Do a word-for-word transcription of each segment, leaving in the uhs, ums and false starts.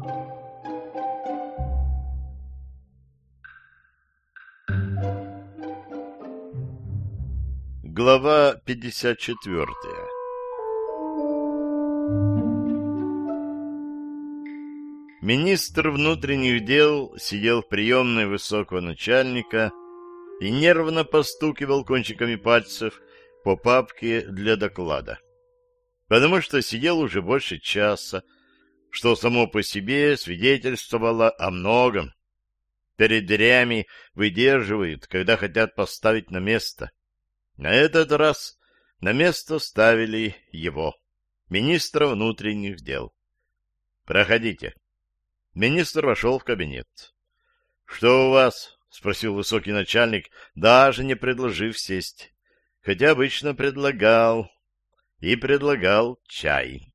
Глава пятьдесят четвертая. Министр внутренних дел сидел в приемной высокого начальника и нервно постукивал кончиками пальцев по папке для доклада, потому что сидел уже больше часа, что само по себе свидетельствовало о многом. Перед дверями выдерживают, когда хотят поставить на место. На этот раз на место ставили его, министра внутренних дел. «Проходите». Министр вошел в кабинет. «Что у вас?» — спросил высокий начальник, даже не предложив сесть. Хотя обычно предлагал. И предлагал чай.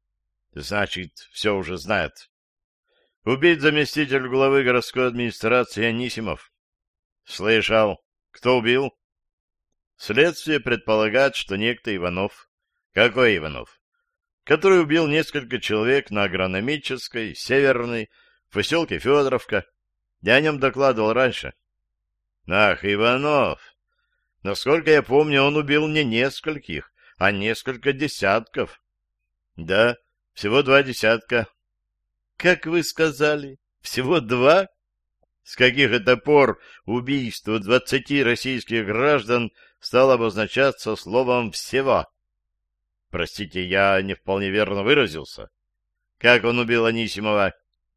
Значит, все уже знает. Убит заместитель главы городской администрации Анисимов. Слышал. Кто убил? Следствие предполагает, что некто Иванов. Какой Иванов? Который убил несколько человек на Агрономической, Северной, в поселке Федоровка. Я о нем докладывал раньше. Ах, Иванов! Насколько я помню, он убил не нескольких, а несколько десятков. Да, всего два десятка. Как вы сказали, всего два? С каких это пор убийство двадцати российских граждан стало обозначаться словом «всего»? Простите, я не вполне верно выразился. Как он убил Анисимова?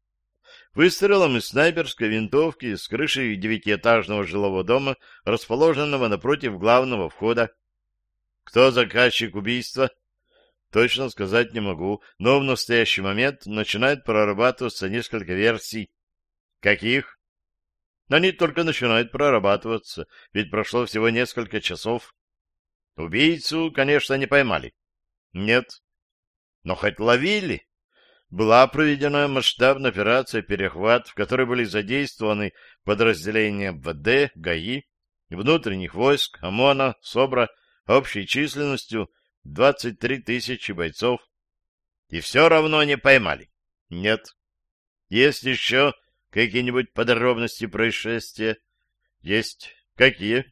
Выстрелом из снайперской винтовки с крыши девятиэтажного жилого дома, расположенного напротив главного входа. Кто заказчик убийства? Точно сказать не могу, но в настоящий момент начинает прорабатываться несколько версий. Каких? Они только начинают прорабатываться, ведь прошло всего несколько часов. Убийцу, конечно, не поймали. Нет. Но хоть ловили. Была проведена масштабная операция «Перехват», в которой были задействованы подразделения эм вэ дэ, ГАИ, внутренних войск, ОМОНа, СОБРа, общей численностью двадцать три тысячи бойцов. И все равно не поймали. Нет. Есть еще какие-нибудь подробности происшествия? Есть. Какие?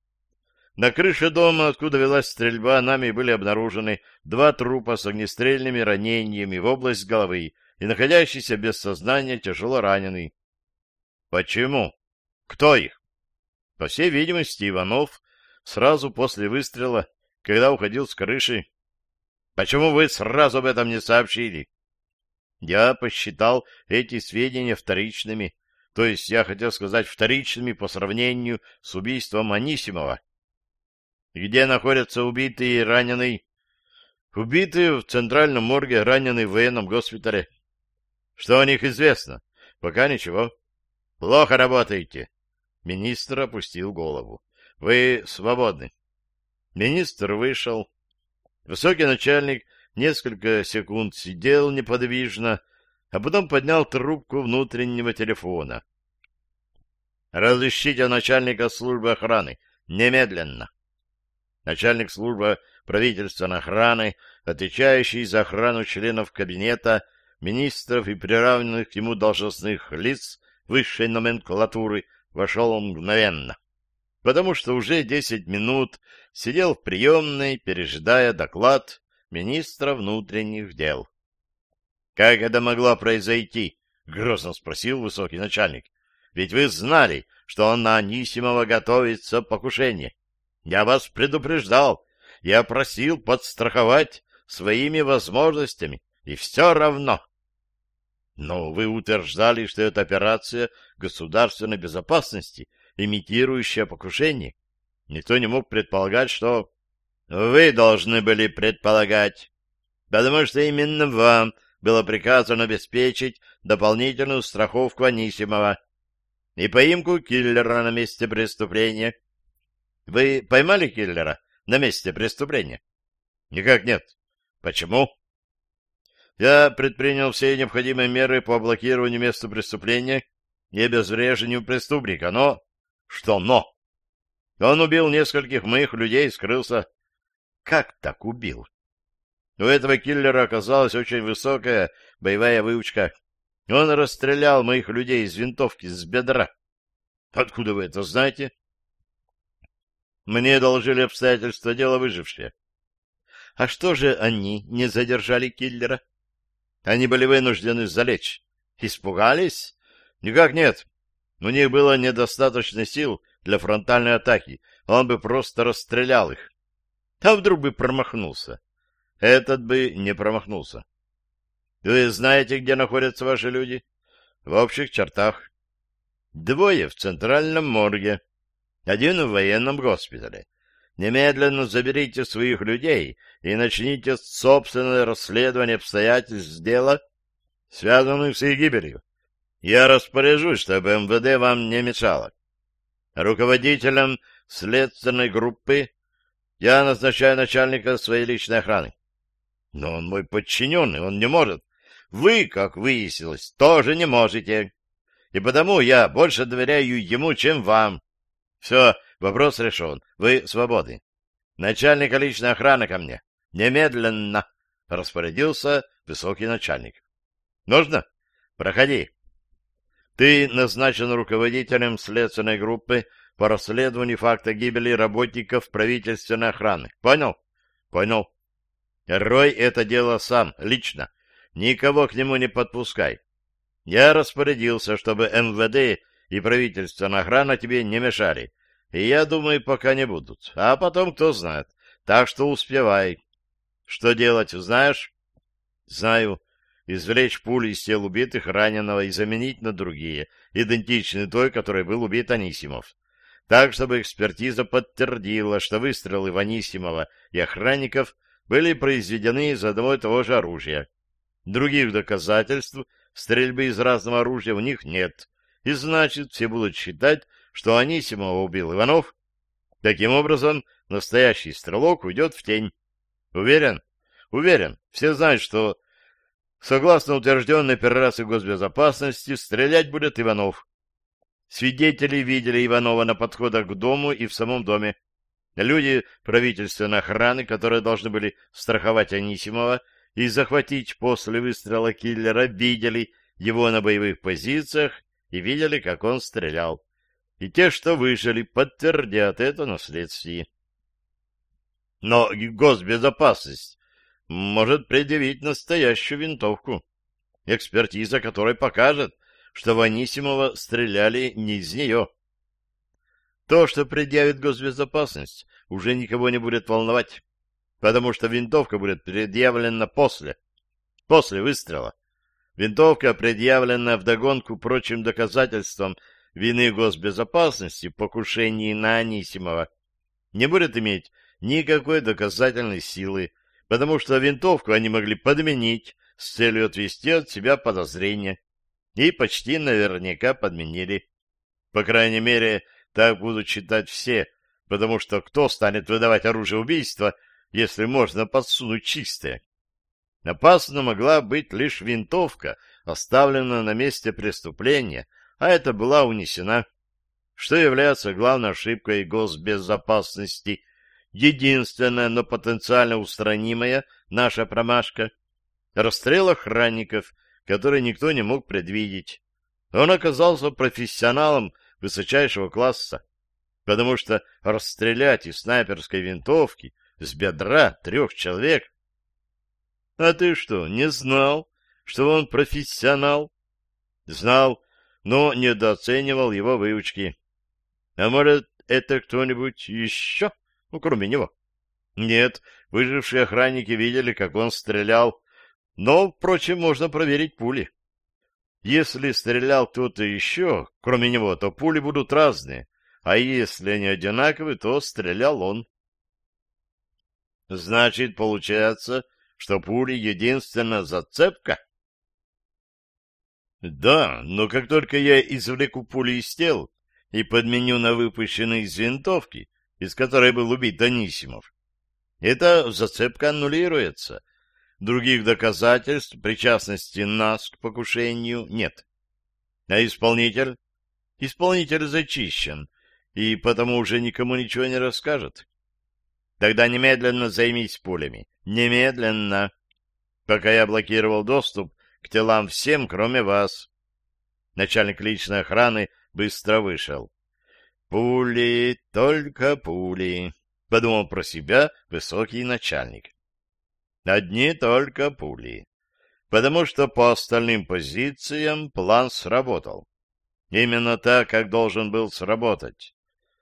На крыше дома, откуда велась стрельба, нами были обнаружены два трупа с огнестрельными ранениями в область головы и находящийся без сознания тяжело раненый. Почему? Кто их? По всей видимости, Иванов сразу после выстрела, когда уходил с крыши. Почему вы сразу об этом не сообщили? Я посчитал эти сведения вторичными, то есть я хотел сказать вторичными по сравнению с убийством Анисимова. Где находятся убитый и раненый? Убитый в центральном морге, раненый в военном госпитале. Что о них известно? Пока ничего. Плохо работаете. Министр опустил голову. Вы свободны. Министр вышел. Высокий начальник несколько секунд сидел неподвижно, а потом поднял трубку внутреннего телефона. Разыщите начальника службы охраны. Немедленно. Начальник службы правительственной охраны, отвечающий за охрану членов кабинета, министров и приравненных к ему должностных лиц высшей номенклатуры, вошел он мгновенно, потому что уже десять минут сидел в приемной, пережидая доклад министра внутренних дел. — Как это могло произойти? — грозно спросил высокий начальник. — Ведь вы знали, что на Анисимова готовится покушение. Я вас предупреждал, я просил подстраховать своими возможностями, и все равно. Но вы утверждали, что это операция государственной безопасности, имитирующая покушение. Никто не мог предполагать, что... Вы должны были предполагать, потому что именно вам было приказано обеспечить дополнительную страховку Анисимова и поимку киллера на месте преступления. Вы поймали киллера на месте преступления? Никак нет. Почему? Я предпринял все необходимые меры по блокированию места преступления и обезврежению преступника, но... Что но? Он убил нескольких моих людей и скрылся. Как так убил? У этого киллера оказалась очень высокая боевая выучка. Он расстрелял моих людей из винтовки с бедра. Откуда вы это знаете? Мне доложили обстоятельства дела выжившие. А что же они не задержали киллера? Они были вынуждены залечь. Испугались? Никак нет. У них было недостаточно сил для фронтальной атаки. Он бы просто расстрелял их. А вдруг бы промахнулся? Этот бы не промахнулся. Вы знаете, где находятся ваши люди? В общих чертах. Двое в центральном морге. Один в военном госпитале. Немедленно заберите своих людей и начните собственное расследование обстоятельств дела, связанных с их гибелью. Я распоряжусь, чтобы эм вэ дэ вам не мешало. Руководителем следственной группы я назначаю начальника своей личной охраны. Но он мой подчиненный, он не может. Вы, как выяснилось, тоже не можете. И потому я больше доверяю ему, чем вам. Все, вопрос решен. Вы свободны. Начальника личной охраны ко мне. Немедленно, — распорядился высокий начальник. Нужно? Проходи. Ты назначен руководителем следственной группы по расследованию факта гибели работников правительственной охраны. Понял? Понял. Рой это дело сам, лично. Никого к нему не подпускай. Я распорядился, чтобы эм вэ дэ и правительственная охрана тебе не мешали. И я думаю, пока не будут. А потом кто знает. Так что успевай. Что делать, знаешь? Знаю. Извлечь пули из тел убитых, раненого и заменить на другие, идентичные той, которой был убит Анисимов. Так, чтобы экспертиза подтвердила, что выстрелы в Анисимова и охранников были произведены из одного и того же оружия. Других доказательств стрельбы из разного оружия у них нет, и значит, все будут считать, что Анисимова убил Иванов. Таким образом, настоящий стрелок уйдет в тень. Уверен? Уверен. Все знают, что, согласно утвержденной операции госбезопасности, стрелять будет Иванов. Свидетели видели Иванова на подходах к дому и в самом доме. Люди правительственной охраны, которые должны были страховать Анисимова и захватить после выстрела киллера, видели его на боевых позициях и видели, как он стрелял. И те, что выжили, подтвердят это на следствии. Но госбезопасность может предъявить настоящую винтовку, экспертиза которой покажет, что в Анисимова стреляли не из нее. То, что предъявит госбезопасность, уже никого не будет волновать, потому что винтовка будет предъявлена после, после выстрела. Винтовка, предъявленная вдогонку прочим доказательствам вины госбезопасности в покушении на Анисимова, не будет иметь никакой доказательной силы, потому что винтовку они могли подменить с целью отвести от себя подозрения, и почти наверняка подменили. По крайней мере, так будут считать все, потому что кто станет выдавать оружие убийства, если можно подсунуть чистое? Опасна могла быть лишь винтовка, оставленная на месте преступления, а это была унесена, что является главной ошибкой госбезопасности. Единственная, но потенциально устранимая наша промашка — расстрел охранников, который никто не мог предвидеть. Он оказался профессионалом высочайшего класса, потому что расстрелять из снайперской винтовки с бедра трех человек... А ты что, не знал, что он профессионал? Знал, но недооценивал его выучки. А может, это кто-нибудь еще, ну, кроме него? Нет, выжившие охранники видели, как он стрелял, но, впрочем, можно проверить пули. Если стрелял кто-то еще, кроме него, то пули будут разные, а если они одинаковые, то стрелял он. Значит, получается, что пули — единственная зацепка? Да, но как только я извлеку пули из тел и подменю на выпущенные из винтовки, из которой был убит Анисимов, эта зацепка аннулируется. Других доказательств причастности нас к покушению нет. А исполнитель? Исполнитель зачищен, и потому уже никому ничего не расскажет. Тогда немедленно займись пулями. Немедленно. Пока я блокировал доступ к телам всем, кроме вас. Начальник личной охраны быстро вышел. «Пули, только пули», — подумал про себя высокий начальник. «Одни только пули, потому что по остальным позициям план сработал. Именно так, как должен был сработать.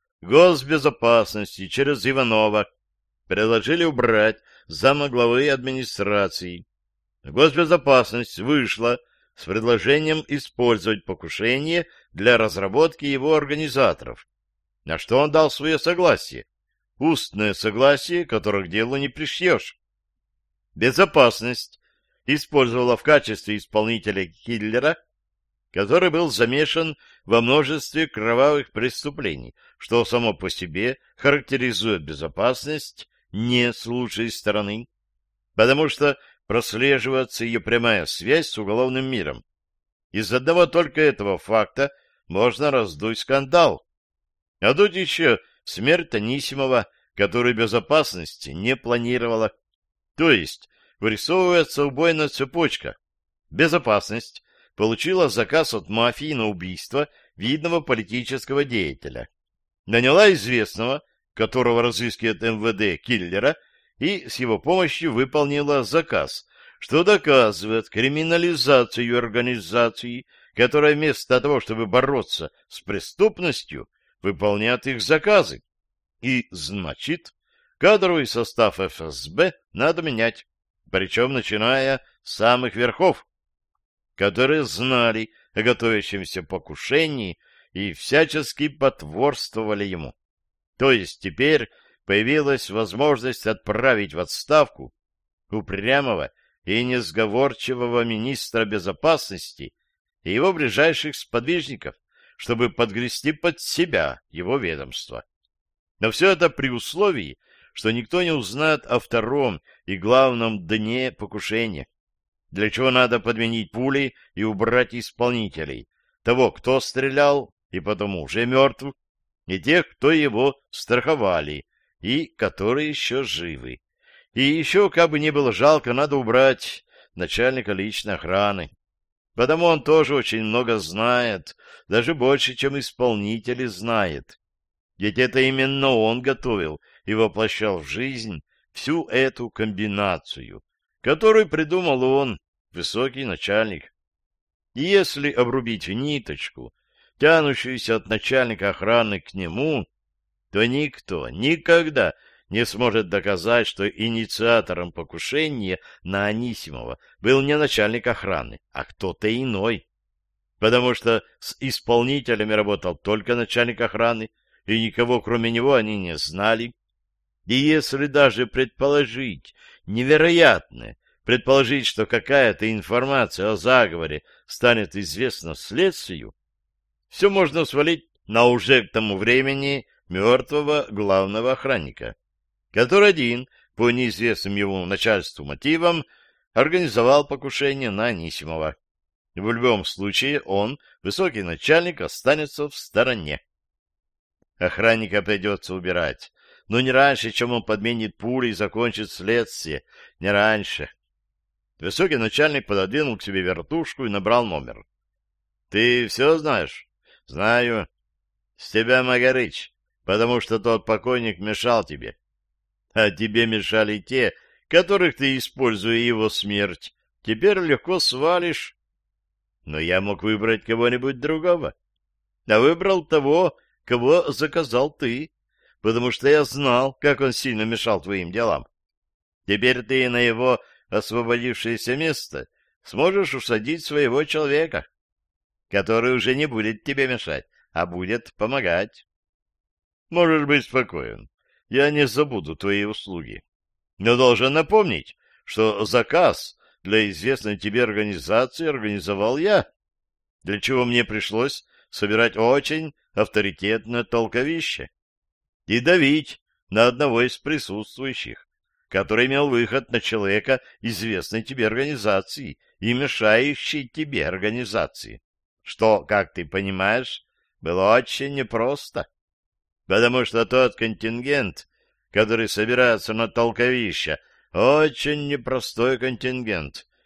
Госбезопасности через Иванова предложили убрать зама главы администрации. Госбезопасность вышла с предложением использовать покушение для разработки его организаторов, на что он дал свое согласие. Устное согласие, которое к делу не пришьешь. Безопасность использовала в качестве исполнителя киллера, который был замешан во множестве кровавых преступлений, что само по себе характеризует безопасность не с лучшей стороны, потому что прослеживается ее прямая связь с уголовным миром. Из одного только этого факта можно раздуть скандал. А тут еще смерть Анисимова, которую безопасность не планировала. То есть вырисовывается убойная цепочка. Безопасность получила заказ от мафии на убийство видного политического деятеля. Наняла известного, которого разыскивает эм вэ дэ, киллера, и с его помощью выполнила заказ, что доказывает криминализацию организации, которая вместо того, чтобы бороться с преступностью, выполняет их заказы. И, значит, кадровый состав эф эс бэ надо менять, причем начиная с самых верхов, которые знали о готовящемся покушении и всячески потворствовали ему. То есть теперь появилась возможность отправить в отставку упрямого и несговорчивого министра безопасности и его ближайших сподвижников, чтобы подгрести под себя его ведомство. Но все это при условии, что никто не узнает о втором и главном дне покушения, для чего надо подменить пули и убрать исполнителей, того, кто стрелял и потому уже мертв, и тех, кто его страховали и которые еще живы. И еще, как бы ни было жалко, надо убрать начальника личной охраны. Потому он тоже очень много знает, даже больше, чем исполнители знает. Ведь это именно он готовил и воплощал в жизнь всю эту комбинацию, которую придумал он, высокий начальник. И если обрубить ниточку, тянущуюся от начальника охраны к нему, то никто никогда не сможет доказать, что инициатором покушения на Анисимова был не начальник охраны, а кто-то иной. Потому что с исполнителями работал только начальник охраны, и никого кроме него они не знали. И если даже предположить невероятное, предположить, что какая-то информация о заговоре станет известна следствию, все можно свалить на уже к тому времени мертвого главного охранника, который один, по неизвестным ему начальству мотивам, организовал покушение на Анисимова. В любом случае он, высокий начальник, останется в стороне. Охранника придется убирать, но не раньше, чем он подменит пули и закончит следствие, не раньше. Высокий начальник пододвинул к себе вертушку и набрал номер. — Ты все знаешь? — Знаю. — С тебя Магарыч, потому что тот покойник мешал тебе. А тебе мешали те, которых ты, используя его смерть, теперь легко свалишь. Но я мог выбрать кого-нибудь другого. А выбрал того, кого заказал ты, потому что я знал, как он сильно мешал твоим делам. Теперь ты на его освободившееся место сможешь усадить своего человека, который уже не будет тебе мешать, а будет помогать. Можешь быть спокоен, я не забуду твои услуги. Но должен напомнить, что заказ для известной тебе организации организовал я, для чего мне пришлось собирать очень авторитетное толковище и давить на одного из присутствующих, который имел выход на человека известной тебе организации и мешающей тебе организации, что, как ты понимаешь, было очень непросто, потому что тот контингент, который собирается на толковище, очень непростой контингент,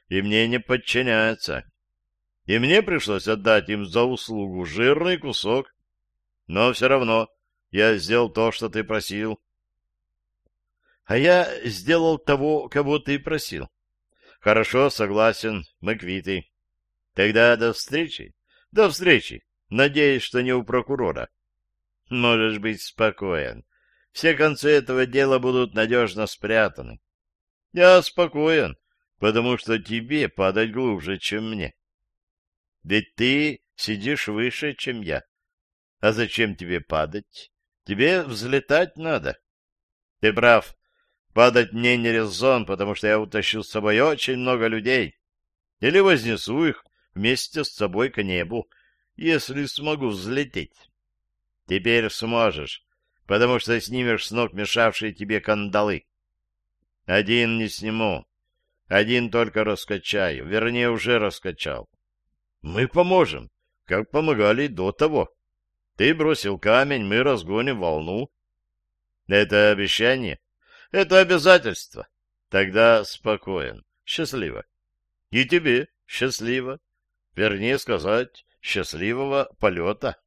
и мне не подчиняются. И мне пришлось отдать им за услугу жирный кусок. Но все равно я сделал то, что ты просил. А я сделал того, кого ты просил. Хорошо, согласен, мы квиты. Тогда до встречи. До встречи. Надеюсь, что не у прокурора. Можешь быть спокоен. Все концы этого дела будут надежно спрятаны. Я спокоен, потому что тебе падать глубже, чем мне. Ведь ты сидишь выше, чем я. А зачем тебе падать? Тебе взлетать надо. Ты прав. Падать мне не резон, потому что я утащу с собой очень много людей. Или вознесу их вместе с собой к небу, если смогу взлететь. Теперь сможешь, потому что снимешь с ног мешавшие тебе кандалы. Один не сниму, один только раскачаю, вернее, уже раскачал. Мы поможем, как помогали до того. Ты бросил камень, мы разгоним волну. Это обещание? Это обязательство. Тогда спокоен, счастливо. И тебе счастливо. Вернее сказать, счастливого полета.